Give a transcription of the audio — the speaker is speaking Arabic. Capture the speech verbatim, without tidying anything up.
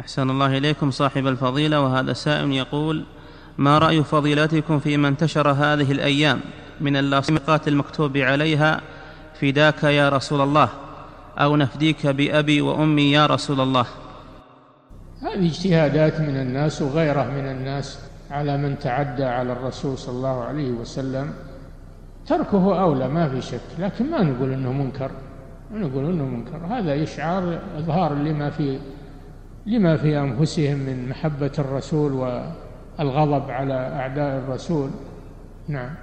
أحسن الله إليكم صاحب الفضيلة. وهذا سائل يقول: ما رأي فضيلتكم فيما انتشر هذه الأيام من اللاصقات المكتوب عليها فداك يا رسول الله، أو نفديك بأبي وأمي يا رسول الله؟ هذه اجتهادات من الناس وغيره من الناس على من تعدى على الرسول صلى الله عليه وسلم، تركه أولى ما في شك، لكن ما نقول إنه منكر، ما نقول إنه منكر. هذا إشعار إظهار لما في لما في أنفسهم من محبة الرسول والغضب على أعداء الرسول. نعم.